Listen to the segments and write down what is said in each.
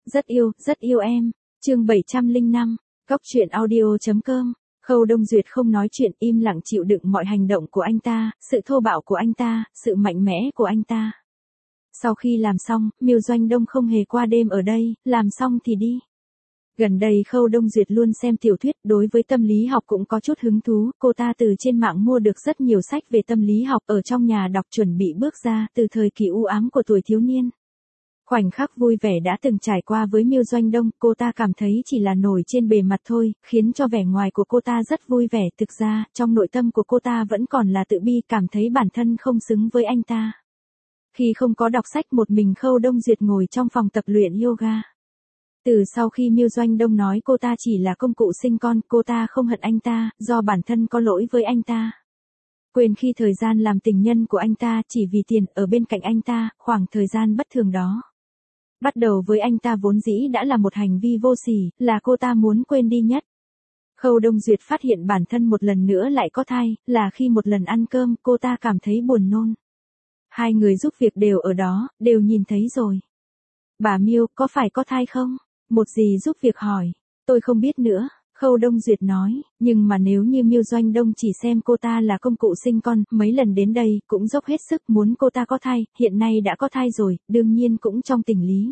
Rất yêu em. Chương 705, Góc truyện audio.com. Khâu Đông Duyệt không nói chuyện, im lặng chịu đựng mọi hành động của anh ta, sự thô bạo của anh ta, sự mạnh mẽ của anh ta. Sau khi làm xong, Miêu Doanh Đông không hề qua đêm ở đây, làm xong thì đi. Gần đây Khâu Đông Duyệt luôn xem tiểu thuyết, đối với tâm lý học cũng có chút hứng thú, cô ta từ trên mạng mua được rất nhiều sách về tâm lý học, ở trong nhà đọc chuẩn bị bước ra từ thời kỳ u ám của tuổi thiếu niên. Khoảnh khắc vui vẻ đã từng trải qua với Miêu Doanh Đông, cô ta cảm thấy chỉ là nổi trên bề mặt thôi, khiến cho vẻ ngoài của cô ta rất vui vẻ, thực ra, trong nội tâm của cô ta vẫn còn là tự bi, cảm thấy bản thân không xứng với anh ta. Khi không có đọc sách, một mình Khâu Đông Duyệt ngồi trong phòng tập luyện yoga. Từ sau khi Miêu Doanh Đông nói cô ta chỉ là công cụ sinh con, cô ta không hận anh ta, do bản thân có lỗi với anh ta. Quên khi thời gian làm tình nhân của anh ta chỉ vì tiền ở bên cạnh anh ta, khoảng thời gian bất thường đó. Bắt đầu với anh ta vốn dĩ đã là một hành vi vô sỉ, là cô ta muốn quên đi nhất. Khâu Đông Duyệt phát hiện bản thân một lần nữa lại có thai, là khi một lần ăn cơm cô ta cảm thấy buồn nôn. Hai người giúp việc đều ở đó, đều nhìn thấy rồi. Bà Miêu, có phải có thai không? Một dì giúp việc hỏi. Tôi không biết nữa, Khâu Đông Duyệt nói, nhưng mà nếu như Miêu Doanh Đông chỉ xem cô ta là công cụ sinh con, mấy lần đến đây cũng dốc hết sức muốn cô ta có thai, hiện nay đã có thai rồi, đương nhiên cũng trong tình lý.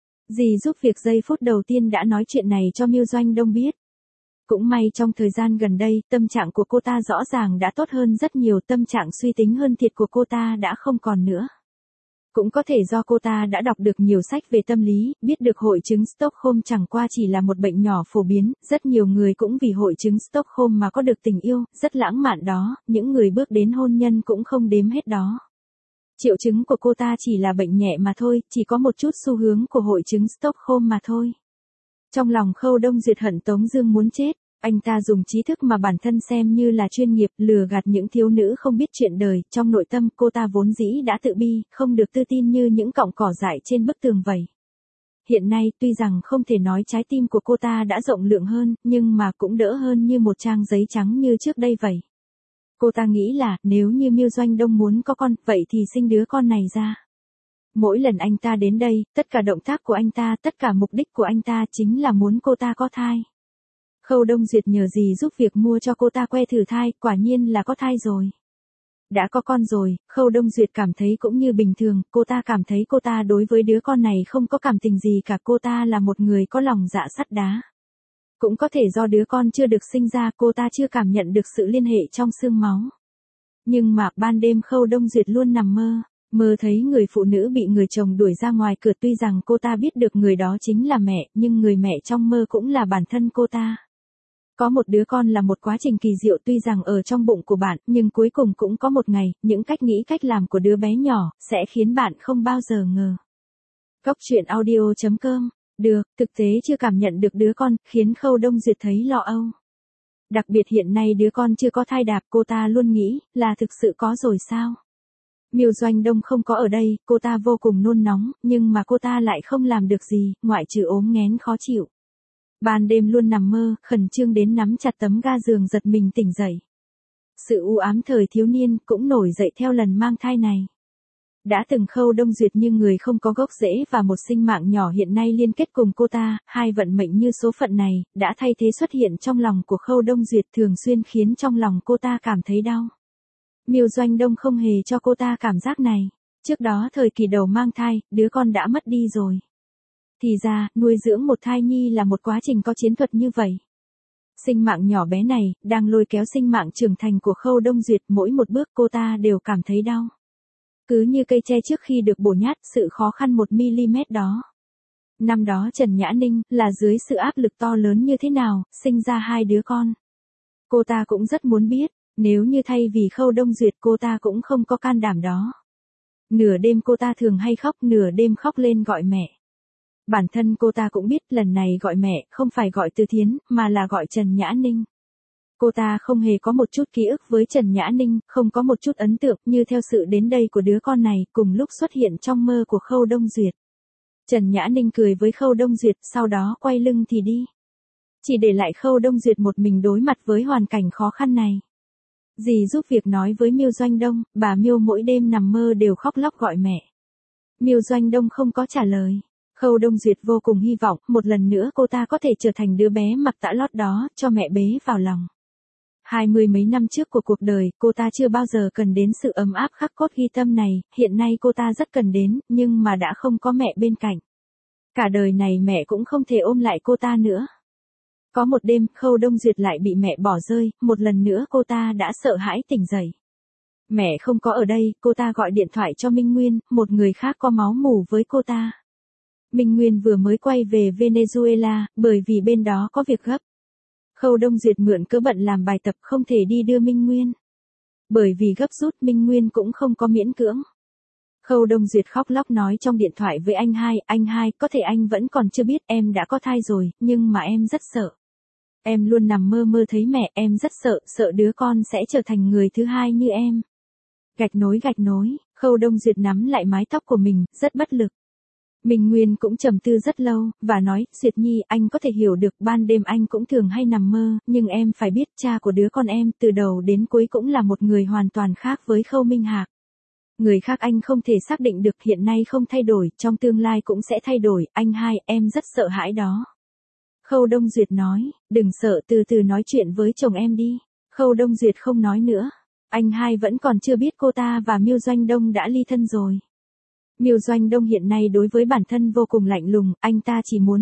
Dì giúp việc giây phút đầu tiên đã nói chuyện này cho Miêu Doanh Đông biết. Cũng may trong thời gian gần đây, tâm trạng của cô ta rõ ràng đã tốt hơn rất nhiều, tâm trạng suy tính hơn thiệt của cô ta đã không còn nữa. Cũng có thể do cô ta đã đọc được nhiều sách về tâm lý, biết được hội chứng Stockholm chẳng qua chỉ là một bệnh nhỏ phổ biến, rất nhiều người cũng vì hội chứng Stockholm mà có được tình yêu, rất lãng mạn đó, những người bước đến hôn nhân cũng không đếm hết đó. Triệu chứng của cô ta chỉ là bệnh nhẹ mà thôi, chỉ có một chút xu hướng của hội chứng Stockholm mà thôi. Trong lòng Khâu Đông Duyệt hận Tống Dương muốn chết. Anh ta dùng trí thức mà bản thân xem như là chuyên nghiệp, lừa gạt những thiếu nữ không biết chuyện đời, trong nội tâm cô ta vốn dĩ đã tự bi, không được tự tin như những cọng cỏ dại trên bức tường vậy. Hiện nay, tuy rằng không thể nói trái tim của cô ta đã rộng lượng hơn, nhưng mà cũng đỡ hơn như một trang giấy trắng như trước đây vậy. Cô ta nghĩ là, nếu như Miêu Doanh Đông muốn có con, vậy thì sinh đứa con này ra. Mỗi lần anh ta đến đây, tất cả động tác của anh ta, tất cả mục đích của anh ta chính là muốn cô ta có thai. Khâu Đông Duyệt nhờ dì giúp việc mua cho cô ta que thử thai, quả nhiên là có thai rồi. Đã có con rồi, Khâu Đông Duyệt cảm thấy cũng như bình thường, cô ta cảm thấy cô ta đối với đứa con này không có cảm tình gì cả, cô ta là một người có lòng dạ sắt đá. Cũng có thể do đứa con chưa được sinh ra, cô ta chưa cảm nhận được sự liên hệ trong xương máu. Nhưng mà, ban đêm Khâu Đông Duyệt luôn nằm mơ thấy người phụ nữ bị người chồng đuổi ra ngoài cửa, tuy rằng cô ta biết được người đó chính là mẹ, nhưng người mẹ trong mơ cũng là bản thân cô ta. Có một đứa con là một quá trình kỳ diệu, tuy rằng ở trong bụng của bạn, nhưng cuối cùng cũng có một ngày, những cách nghĩ cách làm của đứa bé nhỏ, sẽ khiến bạn không bao giờ ngờ. Góc truyện audio.com. Được, thực tế chưa cảm nhận được đứa con, khiến Khâu Đông Duyệt thấy lo âu. Đặc biệt hiện nay đứa con chưa có thai đạp, cô ta luôn nghĩ, là thực sự có rồi sao? Miêu Doanh Đông không có ở đây, cô ta vô cùng nôn nóng, nhưng mà cô ta lại không làm được gì, ngoại trừ ốm nghén khó chịu. Ban đêm luôn nằm mơ, khẩn trương đến nắm chặt tấm ga giường giật mình tỉnh dậy. Sự u ám thời thiếu niên cũng nổi dậy theo lần mang thai này. Đã từng Khâu Đông Duyệt như người không có gốc rễ và một sinh mạng nhỏ hiện nay liên kết cùng cô ta, hai vận mệnh như số phận này, đã thay thế xuất hiện trong lòng của Khâu Đông Duyệt, thường xuyên khiến trong lòng cô ta cảm thấy đau. Miêu Doanh Đông không hề cho cô ta cảm giác này. Trước đó thời kỳ đầu mang thai, đứa con đã mất đi rồi. Thì ra, nuôi dưỡng một thai nhi là một quá trình có chiến thuật như vậy. Sinh mạng nhỏ bé này, đang lôi kéo sinh mạng trưởng thành của Khâu Đông Duyệt, mỗi một bước cô ta đều cảm thấy đau. Cứ như cây tre trước khi được bổ nhát, sự khó khăn 1mm đó. Năm đó Trần Nhã Ninh, là dưới sự áp lực to lớn như thế nào, sinh ra hai đứa con. Cô ta cũng rất muốn biết, nếu như thay vì Khâu Đông Duyệt cô ta cũng không có can đảm đó. Nửa đêm cô ta thường hay khóc, nửa đêm khóc lên gọi mẹ. Bản thân cô ta cũng biết lần này gọi mẹ không phải gọi Từ Thiến, mà là gọi Trần Nhã Ninh. Cô ta không hề có một chút ký ức với Trần Nhã Ninh, không có một chút ấn tượng, như theo sự đến đây của đứa con này, cùng lúc xuất hiện trong mơ của Khâu Đông Duyệt. Trần Nhã Ninh cười với Khâu Đông Duyệt, sau đó quay lưng thì đi. Chỉ để lại Khâu Đông Duyệt một mình đối mặt với hoàn cảnh khó khăn này. Dì giúp việc nói với Miêu Doanh Đông, bà Miêu mỗi đêm nằm mơ đều khóc lóc gọi mẹ. Miêu Doanh Đông không có trả lời. Khâu Đông Duyệt vô cùng hy vọng một lần nữa cô ta có thể trở thành đứa bé mặc tã lót đó cho mẹ bế vào lòng. 20 mấy năm trước của cuộc đời, cô ta chưa bao giờ cần đến sự ấm áp khắc cốt ghi tâm này, hiện nay cô ta rất cần đến, nhưng mà đã không có mẹ bên cạnh. Cả đời này mẹ cũng không thể ôm lại cô ta nữa. Có một đêm, Khâu Đông Duyệt lại bị mẹ bỏ rơi, một lần nữa cô ta đã sợ hãi tỉnh dậy. Mẹ không có ở đây, cô ta gọi điện thoại cho Minh Nguyên, một người khác có máu mủ với cô ta. Minh Nguyên vừa mới quay về Venezuela, bởi vì bên đó có việc gấp. Khâu Đông Duyệt mượn cớ bận làm bài tập không thể đi đưa Minh Nguyên. Bởi vì gấp rút Minh Nguyên cũng không có miễn cưỡng. Khâu Đông Duyệt khóc lóc nói trong điện thoại với anh hai, có thể anh vẫn còn chưa biết em đã có thai rồi, nhưng mà em rất sợ. Em luôn nằm mơ mơ thấy mẹ, em rất sợ đứa con sẽ trở thành người thứ hai như em. Gạch nối, Khâu Đông Duyệt nắm lại mái tóc của mình, rất bất lực. Minh Nguyên cũng trầm tư rất lâu, và nói, Duyệt Nhi, anh có thể hiểu được ban đêm anh cũng thường hay nằm mơ, nhưng em phải biết cha của đứa con em từ đầu đến cuối cũng là một người hoàn toàn khác với Khâu Minh Hạc. Người khác anh không thể xác định được hiện nay không thay đổi, trong tương lai cũng sẽ thay đổi, anh hai, em rất sợ hãi đó. Khâu Đông Duyệt nói, đừng sợ, từ từ nói chuyện với chồng em đi. Khâu Đông Duyệt không nói nữa. Anh hai vẫn còn chưa biết cô ta và Miêu Doanh Đông đã ly thân rồi. Miêu Doanh Đông hiện nay đối với bản thân vô cùng lạnh lùng, anh ta chỉ muốn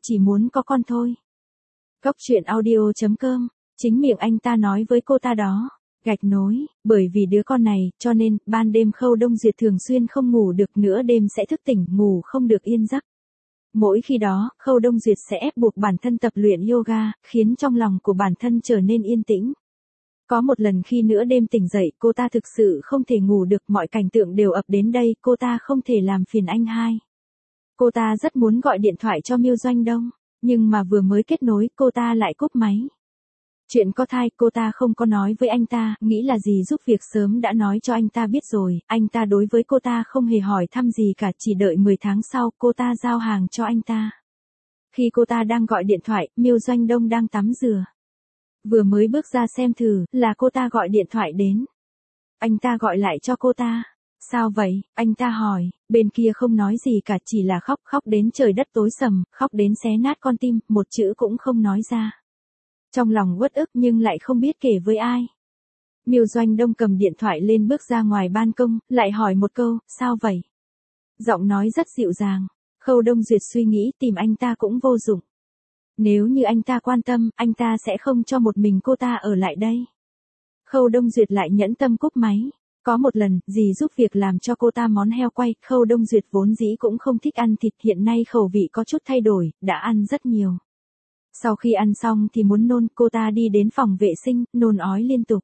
có con thôi. Góc truyện audio.com, chính miệng anh ta nói với cô ta đó. Gạch nối, bởi vì đứa con này, cho nên, ban đêm Khâu Đông Duyệt thường xuyên không ngủ được nữa, đêm sẽ thức tỉnh, ngủ không được yên giấc. Mỗi khi đó, Khâu Đông Duyệt sẽ ép buộc bản thân tập luyện yoga, khiến trong lòng của bản thân trở nên yên tĩnh. Có một lần khi nửa đêm tỉnh dậy, cô ta thực sự không thể ngủ được, mọi cảnh tượng đều ập đến đây, cô ta không thể làm phiền anh hai. Cô ta rất muốn gọi điện thoại cho Miêu Doanh Đông, nhưng mà vừa mới kết nối, cô ta lại cúp máy. Chuyện có thai, cô ta không có nói với anh ta, nghĩ là gì giúp việc sớm đã nói cho anh ta biết rồi, anh ta đối với cô ta không hề hỏi thăm gì cả, chỉ đợi 10 tháng sau, cô ta giao hàng cho anh ta. Khi cô ta đang gọi điện thoại, Miêu Doanh Đông đang tắm rửa. Vừa mới bước ra xem thử, là cô ta gọi điện thoại đến. Anh ta gọi lại cho cô ta. Sao vậy? Anh ta hỏi, bên kia không nói gì cả, chỉ là khóc đến trời đất tối sầm, khóc đến xé nát con tim, một chữ cũng không nói ra. Trong lòng uất ức nhưng lại không biết kể với ai. Miêu Doanh Đông cầm điện thoại lên bước ra ngoài ban công, lại hỏi một câu, sao vậy? Giọng nói rất dịu dàng. Khâu Đông Duyệt suy nghĩ tìm anh ta cũng vô dụng. Nếu như anh ta quan tâm, anh ta sẽ không cho một mình cô ta ở lại đây. Khâu Đông Duyệt lại nhẫn tâm cúp máy. Có một lần, dì giúp việc làm cho cô ta món heo quay, Khâu Đông Duyệt vốn dĩ cũng không thích ăn thịt, hiện nay khẩu vị có chút thay đổi, đã ăn rất nhiều. Sau khi ăn xong thì muốn nôn, cô ta đi đến phòng vệ sinh, nôn ói liên tục.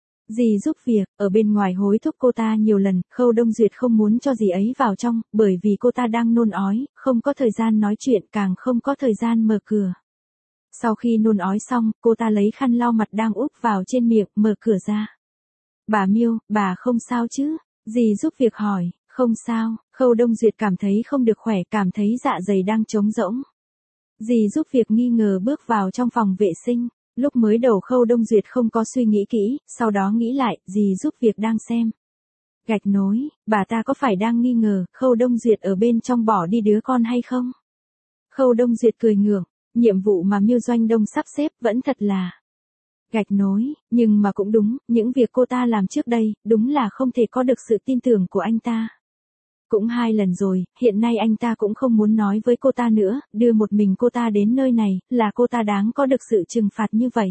Dì giúp việc, ở bên ngoài hối thúc cô ta nhiều lần, Khâu Đông Duyệt không muốn cho dì ấy vào trong, bởi vì cô ta đang nôn ói, không có thời gian nói chuyện, càng không có thời gian mở cửa. Sau khi nôn ói xong, cô ta lấy khăn lau mặt đang úp vào trên miệng, mở cửa ra. Bà Miêu, bà không sao chứ? Dì giúp việc hỏi, không sao. Khâu Đông Duyệt cảm thấy không được khỏe, cảm thấy dạ dày đang trống rỗng. Dì giúp việc nghi ngờ bước vào trong phòng vệ sinh. Lúc mới đầu Khâu Đông Duyệt không có suy nghĩ kỹ, sau đó nghĩ lại, dì giúp việc đang xem. Gạch nối, bà ta có phải đang nghi ngờ, Khâu Đông Duyệt ở bên trong bỏ đi đứa con hay không? Khâu Đông Duyệt cười ngượng, nhiệm vụ mà Miêu Doanh Đông sắp xếp vẫn thật là gạch nối, nhưng mà cũng đúng, những việc cô ta làm trước đây, đúng là không thể có được sự tin tưởng của anh ta. Cũng 2 lần rồi, hiện nay anh ta cũng không muốn nói với cô ta nữa, đưa một mình cô ta đến nơi này, là cô ta đáng có được sự trừng phạt như vậy.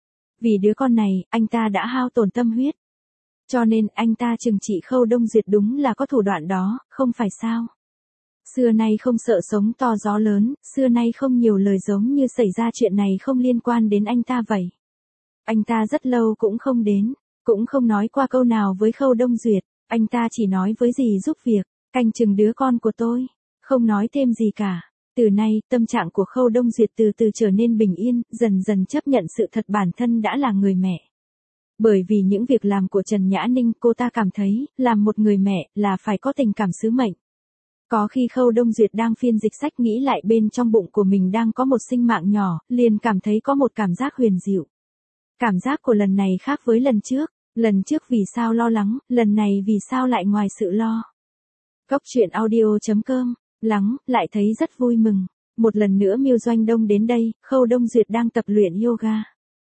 Vì đứa con này, anh ta đã hao tổn tâm huyết. Cho nên anh ta trừng trị Khâu Đông Duyệt đúng là có thủ đoạn đó, không phải sao? Xưa nay không sợ sóng to gió lớn, xưa nay không nhiều lời giống như xảy ra chuyện này không liên quan đến anh ta vậy. Anh ta rất lâu cũng không đến, cũng không nói qua câu nào với Khâu Đông Duyệt, anh ta chỉ nói với dì giúp việc, canh chừng đứa con của tôi, không nói thêm gì cả. Từ nay, tâm trạng của Khâu Đông Duyệt từ từ trở nên bình yên, dần dần chấp nhận sự thật bản thân đã là người mẹ. Bởi vì những việc làm của Trần Nhã Ninh, cô ta cảm thấy, làm một người mẹ, là phải có tình cảm sứ mệnh. Có khi Khâu Đông Duyệt đang phiên dịch sách nghĩ lại bên trong bụng của mình đang có một sinh mạng nhỏ, liền cảm thấy có một cảm giác huyền diệu. Cảm giác của lần này khác với lần trước vì sao lo lắng, lần này vì sao lại ngoài sự lo. Góc truyện audio.com lắng, lại thấy rất vui mừng. Một lần nữa Miêu Doanh Đông đến đây, Khâu Đông Duyệt đang tập luyện yoga.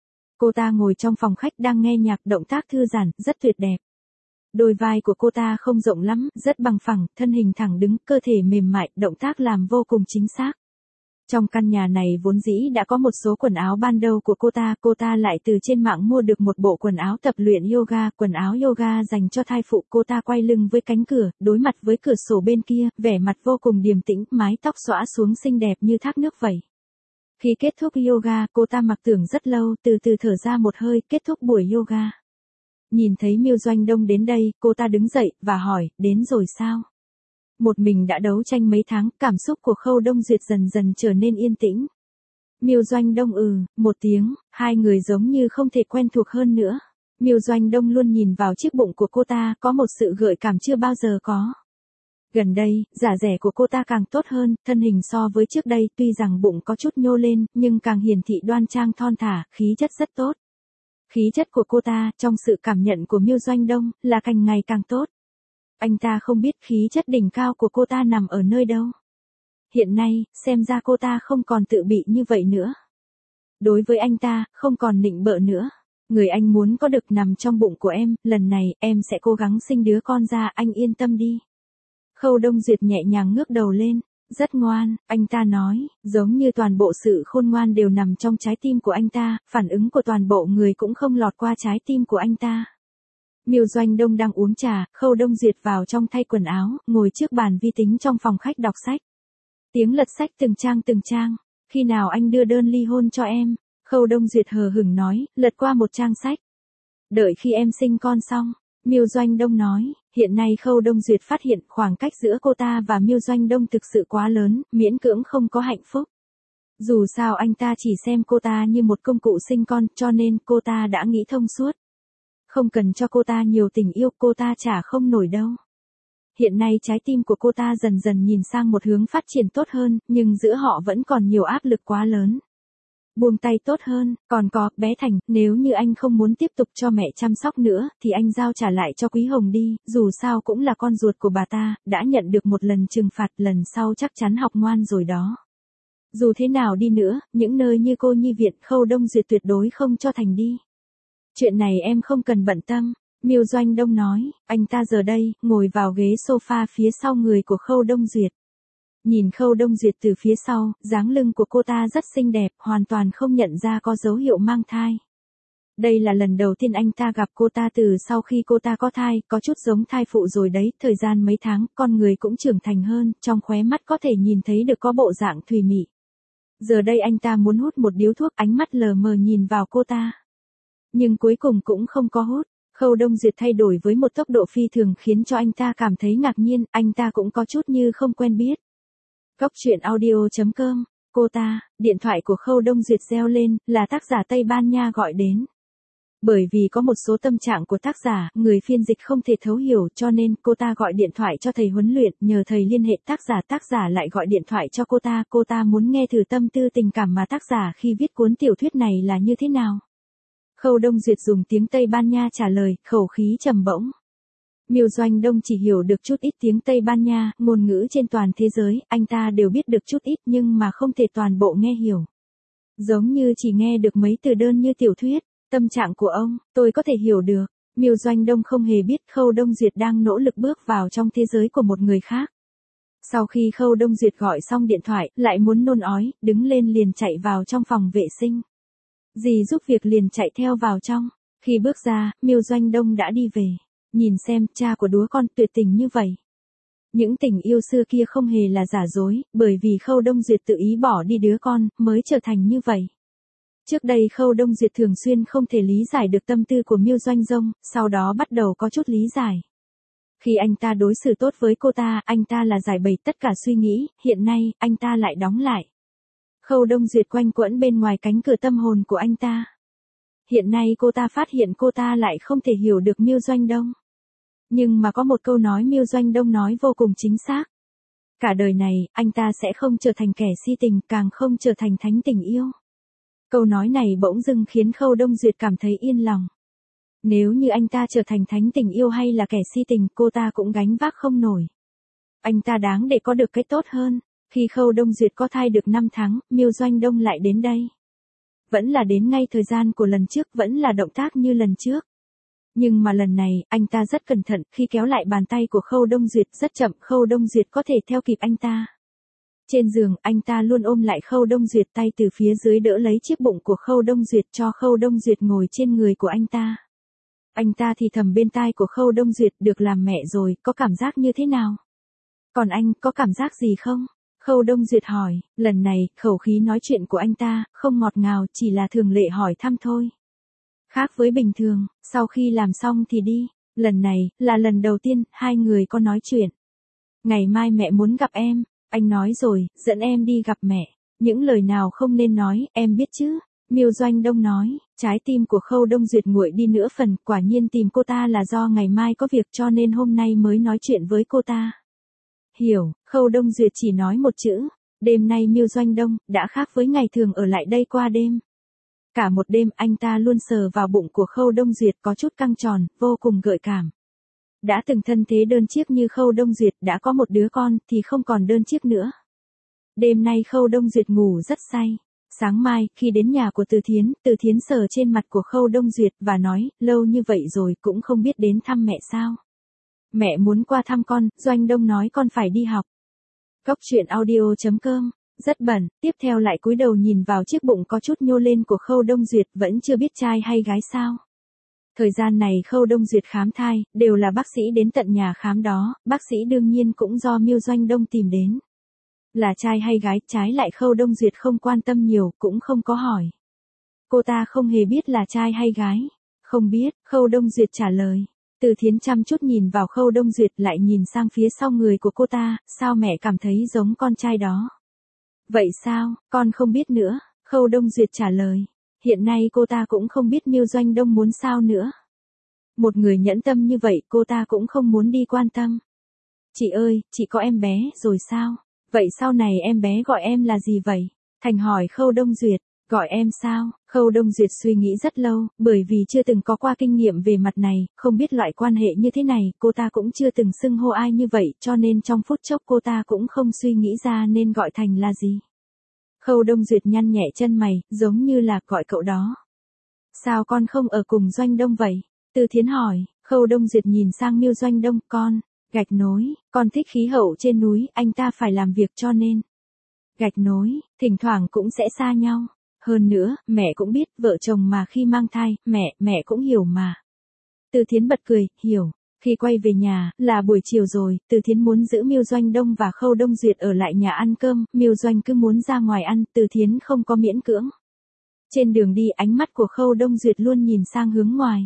Cô ta ngồi trong phòng khách đang nghe nhạc, động tác thư giãn, rất tuyệt đẹp. Đôi vai của cô ta không rộng lắm, rất bằng phẳng, thân hình thẳng đứng, cơ thể mềm mại, động tác làm vô cùng chính xác. Trong căn nhà này vốn dĩ đã có một số quần áo ban đầu của cô ta lại từ trên mạng mua được một bộ quần áo tập luyện yoga, quần áo yoga dành cho thai phụ. Cô ta quay lưng với cánh cửa, đối mặt với cửa sổ bên kia, vẻ mặt vô cùng điềm tĩnh, mái tóc xõa xuống xinh đẹp như thác nước vậy. Khi kết thúc yoga, cô ta mặc tưởng rất lâu, từ từ thở ra một hơi, kết thúc buổi yoga. Nhìn thấy Miêu Doanh Đông đến đây, cô ta đứng dậy, và hỏi, đến rồi sao? Một mình đã đấu tranh mấy tháng, cảm xúc của Khâu Đông Duyệt dần dần trở nên yên tĩnh. Miêu Doanh Đông một tiếng, hai người giống như không thể quen thuộc hơn nữa. Miêu Doanh Đông luôn nhìn vào chiếc bụng của cô ta, có một sự gợi cảm chưa bao giờ có. Gần đây, giả dẻ của cô ta càng tốt hơn, thân hình so với trước đây tuy rằng bụng có chút nhô lên, nhưng càng hiển thị đoan trang thon thả, khí chất rất tốt. Khí chất của cô ta, trong sự cảm nhận của Miêu Doanh Đông, là càng ngày càng tốt. Anh ta không biết khí chất đỉnh cao của cô ta nằm ở nơi đâu. Hiện nay, xem ra cô ta không còn tự bị như vậy nữa. Đối với anh ta, không còn nịnh bợ nữa. Người anh muốn có được nằm trong bụng của em, lần này, em sẽ cố gắng sinh đứa con ra, anh yên tâm đi. Khâu Đông Duyệt nhẹ nhàng ngước đầu lên. Rất ngoan, anh ta nói, giống như toàn bộ sự khôn ngoan đều nằm trong trái tim của anh ta, phản ứng của toàn bộ người cũng không lọt qua trái tim của anh ta. Miêu Doanh Đông đang uống trà, Khâu Đông Duyệt vào trong thay quần áo, ngồi trước bàn vi tính trong phòng khách đọc sách. Tiếng lật sách từng trang, khi nào anh đưa đơn ly hôn cho em? Khâu Đông Duyệt hờ hững nói, lật qua một trang sách. Đợi khi em sinh con xong. Miêu Doanh Đông nói, hiện nay Khâu Đông Duyệt phát hiện khoảng cách giữa cô ta và Miêu Doanh Đông thực sự quá lớn, miễn cưỡng không có hạnh phúc. Dù sao anh ta chỉ xem cô ta như một công cụ sinh con, cho nên cô ta đã nghĩ thông suốt. Không cần cho cô ta nhiều tình yêu, cô ta trả không nổi đâu. Hiện nay trái tim của cô ta dần dần nhìn sang một hướng phát triển tốt hơn, nhưng giữa họ vẫn còn nhiều áp lực quá lớn. Buông tay tốt hơn, còn có, bé Thành, nếu như anh không muốn tiếp tục cho mẹ chăm sóc nữa, thì anh giao trả lại cho Quý Hồng đi, dù sao cũng là con ruột của bà ta, đã nhận được một lần trừng phạt, lần sau chắc chắn học ngoan rồi đó. Dù thế nào đi nữa, những nơi như cô nhi viện, Khâu Đông Duyệt tuyệt đối không cho Thành đi. Chuyện này em không cần bận tâm, Miêu Doanh Đông nói, anh ta giờ đây, ngồi vào ghế sofa phía sau người của Khâu Đông Duyệt. Nhìn Khâu Đông Duyệt từ phía sau, dáng lưng của cô ta rất xinh đẹp, hoàn toàn không nhận ra có dấu hiệu mang thai. Đây là lần đầu tiên anh ta gặp cô ta từ sau khi cô ta có thai, có chút giống thai phụ rồi đấy, thời gian mấy tháng, con người cũng trưởng thành hơn, trong khóe mắt có thể nhìn thấy được có bộ dạng thùy mị. Giờ đây anh ta muốn hút một điếu thuốc, ánh mắt lờ mờ nhìn vào cô ta. Nhưng cuối cùng cũng không có hút. Khâu Đông Duyệt thay đổi với một tốc độ phi thường khiến cho anh ta cảm thấy ngạc nhiên, anh ta cũng có chút như không quen biết. Góc truyện audio.com, cô ta, điện thoại của Khâu Đông Duyệt reo lên, là tác giả Tây Ban Nha gọi đến. Bởi vì có một số tâm trạng của tác giả, người phiên dịch không thể thấu hiểu cho nên cô ta gọi điện thoại cho thầy huấn luyện, nhờ thầy liên hệ tác giả lại gọi điện thoại cho cô ta muốn nghe thử tâm tư tình cảm mà tác giả khi viết cuốn tiểu thuyết này là như thế nào. Khâu Đông Duyệt dùng tiếng Tây Ban Nha trả lời, khẩu khí trầm bổng. Miêu Doanh Đông chỉ hiểu được chút ít tiếng Tây Ban Nha, ngôn ngữ trên toàn thế giới, anh ta đều biết được chút ít nhưng mà không thể toàn bộ nghe hiểu. Giống như chỉ nghe được mấy từ đơn như tiểu thuyết, tâm trạng của ông, tôi có thể hiểu được. Miêu Doanh Đông không hề biết Khâu Đông Duyệt đang nỗ lực bước vào trong thế giới của một người khác. Sau khi Khâu Đông Duyệt gọi xong điện thoại, lại muốn nôn ói, đứng lên liền chạy vào trong phòng vệ sinh. Dì giúp việc liền chạy theo vào trong. Khi bước ra, Miêu Doanh Đông đã đi về. Nhìn xem, cha của đứa con tuyệt tình như vậy. Những tình yêu xưa kia không hề là giả dối, bởi vì Khâu Đông Duyệt tự ý bỏ đi đứa con, mới trở thành như vậy. Trước đây Khâu Đông Duyệt thường xuyên không thể lý giải được tâm tư của Miêu Doanh Đông, sau đó bắt đầu có chút lý giải. Khi anh ta đối xử tốt với cô ta, anh ta là giải bày tất cả suy nghĩ, hiện nay, anh ta lại đóng lại. Khâu Đông Duyệt quanh quẩn bên ngoài cánh cửa tâm hồn của anh ta. Hiện nay cô ta phát hiện cô ta lại không thể hiểu được Miêu Doanh Đông. Nhưng mà có một câu nói Miêu Doanh Đông nói vô cùng chính xác. Cả đời này, anh ta sẽ không trở thành kẻ si tình, càng không trở thành thánh tình yêu. Câu nói này bỗng dưng khiến Khâu Đông Duyệt cảm thấy yên lòng. Nếu như anh ta trở thành thánh tình yêu hay là kẻ si tình, cô ta cũng gánh vác không nổi. Anh ta đáng để có được cái tốt hơn. Khi Khâu Đông Duyệt có thai được 5 tháng, Miêu Doanh Đông lại đến đây. Vẫn là đến ngay thời gian của lần trước, vẫn là động tác như lần trước. Nhưng mà lần này, anh ta rất cẩn thận, khi kéo lại bàn tay của Khâu Đông Duyệt rất chậm, Khâu Đông Duyệt có thể theo kịp anh ta. Trên giường, anh ta luôn ôm lại Khâu Đông Duyệt, tay từ phía dưới đỡ lấy chiếc bụng của Khâu Đông Duyệt cho Khâu Đông Duyệt ngồi trên người của anh ta. Anh ta thì thầm bên tai của Khâu Đông Duyệt, được làm mẹ rồi, có cảm giác như thế nào? Còn anh, có cảm giác gì không? Khâu Đông Duyệt hỏi, lần này, khẩu khí nói chuyện của anh ta, không ngọt ngào, chỉ là thường lệ hỏi thăm thôi. Khác với bình thường, sau khi làm xong thì đi, lần này, là lần đầu tiên, hai người có nói chuyện. Ngày mai mẹ muốn gặp em, anh nói rồi, dẫn em đi gặp mẹ. Những lời nào không nên nói, em biết chứ? Miêu Doanh Đông nói, trái tim của Khâu Đông Duyệt nguội đi nửa phần, quả nhiên tìm cô ta là do ngày mai có việc cho nên hôm nay mới nói chuyện với cô ta. Hiểu, Khâu Đông Duyệt chỉ nói một chữ, đêm nay Miêu Doanh Đông, đã khác với ngày thường ở lại đây qua đêm. Cả một đêm anh ta luôn sờ vào bụng của Khâu Đông Duyệt có chút căng tròn, vô cùng gợi cảm. Đã từng thân thế đơn chiếc như Khâu Đông Duyệt đã có một đứa con thì không còn đơn chiếc nữa. Đêm nay Khâu Đông Duyệt ngủ rất say. Sáng mai, khi đến nhà của Từ Thiến sờ trên mặt của Khâu Đông Duyệt và nói, lâu như vậy rồi cũng không biết đến thăm mẹ sao. Mẹ muốn qua thăm con, Doanh Đông nói con phải đi học. Cốc truyện audio.com, rất bận, tiếp theo lại cúi đầu nhìn vào chiếc bụng có chút nhô lên của Khâu Đông Duyệt vẫn chưa biết trai hay gái sao. Thời gian này Khâu Đông Duyệt khám thai, đều là bác sĩ đến tận nhà khám đó, bác sĩ đương nhiên cũng do Miêu Doanh Đông tìm đến. Là trai hay gái, trái lại Khâu Đông Duyệt không quan tâm nhiều, cũng không có hỏi. Cô ta không hề biết là trai hay gái. Không biết, Khâu Đông Duyệt trả lời. Từ Thiến chăm chút nhìn vào Khâu Đông Duyệt lại nhìn sang phía sau người của cô ta, sao mẹ cảm thấy giống con trai đó? Vậy sao, con không biết nữa, Khâu Đông Duyệt trả lời. Hiện nay cô ta cũng không biết Miêu Doanh Đông muốn sao nữa. Một người nhẫn tâm như vậy cô ta cũng không muốn đi quan tâm. Chị ơi, chị có em bé rồi sao? Vậy sau này em bé gọi em là gì vậy? Thành hỏi Khâu Đông Duyệt, gọi em sao? Khâu Đông Duyệt suy nghĩ rất lâu, bởi vì chưa từng có qua kinh nghiệm về mặt này, không biết loại quan hệ như thế này, cô ta cũng chưa từng xưng hô ai như vậy, cho nên trong phút chốc cô ta cũng không suy nghĩ ra nên gọi thành là gì. Khâu Đông Duyệt nhăn nhẹ chân mày, giống như là gọi cậu đó. Sao con không ở cùng Doanh Đông vậy? Từ Thiến hỏi, Khâu Đông Duyệt nhìn sang Miêu Doanh Đông, gạch nối, con thích khí hậu trên núi, anh ta phải làm việc cho nên. Gạch nối, thỉnh thoảng cũng sẽ xa nhau. Hơn nữa, mẹ cũng biết, vợ chồng mà khi mang thai, mẹ cũng hiểu mà. Từ Thiến bật cười, hiểu. Khi quay về nhà, là buổi chiều rồi, Từ Thiến muốn giữ Miêu Doanh Đông và Khâu Đông Duyệt ở lại nhà ăn cơm, Miêu Doanh cứ muốn ra ngoài ăn, Từ Thiến không có miễn cưỡng. Trên đường đi ánh mắt của Khâu Đông Duyệt luôn nhìn sang hướng ngoài.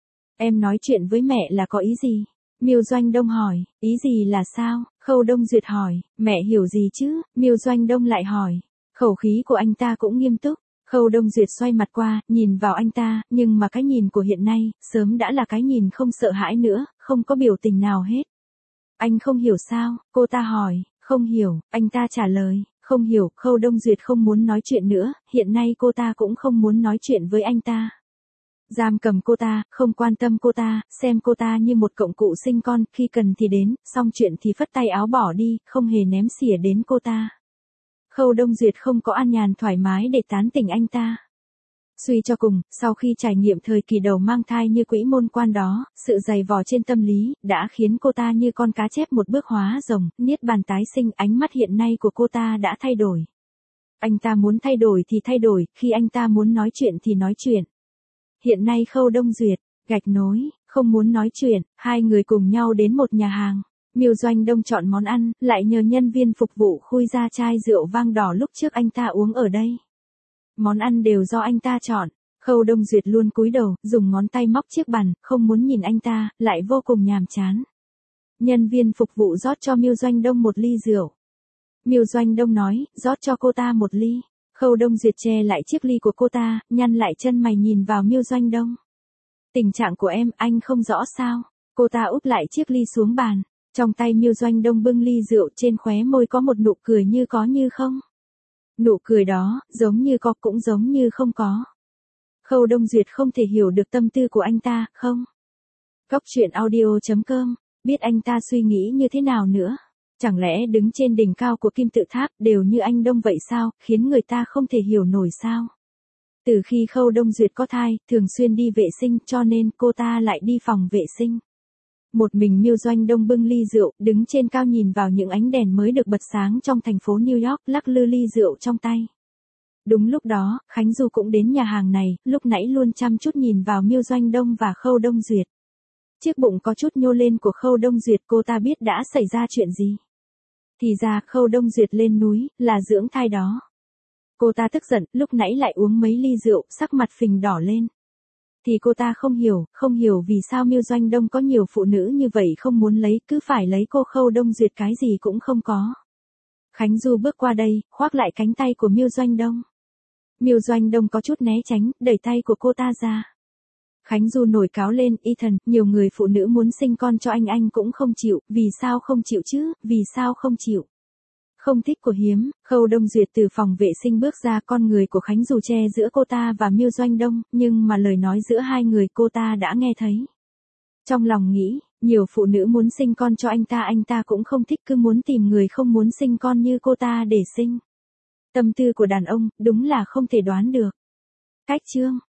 Em nói chuyện với mẹ là có ý gì? Miêu Doanh Đông hỏi, ý gì là sao? Khâu Đông Duyệt hỏi, mẹ hiểu gì chứ? Miêu Doanh Đông lại hỏi. Khẩu khí của anh ta cũng nghiêm túc. Khâu Đông Duyệt xoay mặt qua, nhìn vào anh ta, nhưng mà cái nhìn của hiện nay, sớm đã là cái nhìn không sợ hãi nữa, không có biểu tình nào hết. Anh không hiểu sao? Cô ta hỏi, không hiểu, anh ta trả lời, không hiểu, Khâu Đông Duyệt không muốn nói chuyện nữa, hiện nay cô ta cũng không muốn nói chuyện với anh ta. Giam cầm cô ta, không quan tâm cô ta, xem cô ta như một cọng cụ sinh con, khi cần thì đến, xong chuyện thì phất tay áo bỏ đi, không hề ném xỉa đến cô ta. Khâu Đông Duyệt không có an nhàn thoải mái để tán tỉnh anh ta. Suy cho cùng, sau khi trải nghiệm thời kỳ đầu mang thai như quỹ môn quan đó, sự dày vò trên tâm lý, đã khiến cô ta như con cá chép một bước hóa rồng, niết bàn tái sinh, ánh mắt hiện nay của cô ta đã thay đổi. Anh ta muốn thay đổi thì thay đổi, khi anh ta muốn nói chuyện thì nói chuyện. Hiện nay Khâu Đông Duyệt, gạch nối, không muốn nói chuyện, hai người cùng nhau đến một nhà hàng. Miêu Doanh Đông chọn món ăn, lại nhờ nhân viên phục vụ khui ra chai rượu vang đỏ lúc trước anh ta uống ở đây. Món ăn đều do anh ta chọn. Khâu Đông Duyệt luôn cúi đầu, dùng ngón tay móc chiếc bàn, không muốn nhìn anh ta, lại vô cùng nhàm chán. Nhân viên phục vụ rót cho Miêu Doanh Đông một ly rượu. Miêu Doanh Đông nói, rót cho cô ta một ly. Khâu Đông Duyệt che lại chiếc ly của cô ta, nhăn lại chân mày nhìn vào Miêu Doanh Đông. Tình trạng của em, anh không rõ sao? Cô ta úp lại chiếc ly xuống bàn. Trong tay Miêu Doanh Đông bưng ly rượu, trên khóe môi có một nụ cười như có như không. Nụ cười đó, giống như có cũng giống như không có. Khâu Đông Duyệt không thể hiểu được tâm tư của anh ta, không? Cốc truyện audio.com, biết anh ta suy nghĩ như thế nào nữa. Chẳng lẽ đứng trên đỉnh cao của kim tự tháp đều như anh Đông vậy sao, khiến người ta không thể hiểu nổi sao? Từ khi Khâu Đông Duyệt có thai, thường xuyên đi vệ sinh cho nên cô ta lại đi phòng vệ sinh. Một mình Miêu Doanh Đông bưng ly rượu, đứng trên cao nhìn vào những ánh đèn mới được bật sáng trong thành phố New York, lắc lư ly rượu trong tay. Đúng lúc đó, Khánh Du cũng đến nhà hàng này, lúc nãy luôn chăm chút nhìn vào Miêu Doanh Đông và Khâu Đông Duyệt. Chiếc bụng có chút nhô lên của Khâu Đông Duyệt, cô ta biết đã xảy ra chuyện gì. Thì ra Khâu Đông Duyệt lên núi, là dưỡng thai đó. Cô ta tức giận, lúc nãy lại uống mấy ly rượu, sắc mặt phình đỏ lên. Thì cô ta không hiểu vì sao Miêu Doanh Đông có nhiều phụ nữ như vậy không muốn lấy, cứ phải lấy cô Khâu Đông Duyệt cái gì cũng không có. Khánh Du bước qua đây, khoác lại cánh tay của Miêu Doanh Đông. Miêu Doanh Đông có chút né tránh, đẩy tay của cô ta ra. Khánh Du nổi cáo lên, Ethan, nhiều người phụ nữ muốn sinh con cho anh cũng không chịu, vì sao không chịu chứ, vì sao không chịu? Không thích của hiếm, Khâu Đông Duyệt từ phòng vệ sinh bước ra, con người của Khánh Du che giữa cô ta và Miêu Doanh Đông, nhưng mà lời nói giữa hai người cô ta đã nghe thấy. Trong lòng nghĩ, nhiều phụ nữ muốn sinh con cho anh ta cũng không thích, cứ muốn tìm người không muốn sinh con như cô ta để sinh. Tâm tư của đàn ông, đúng là không thể đoán được. Cách chương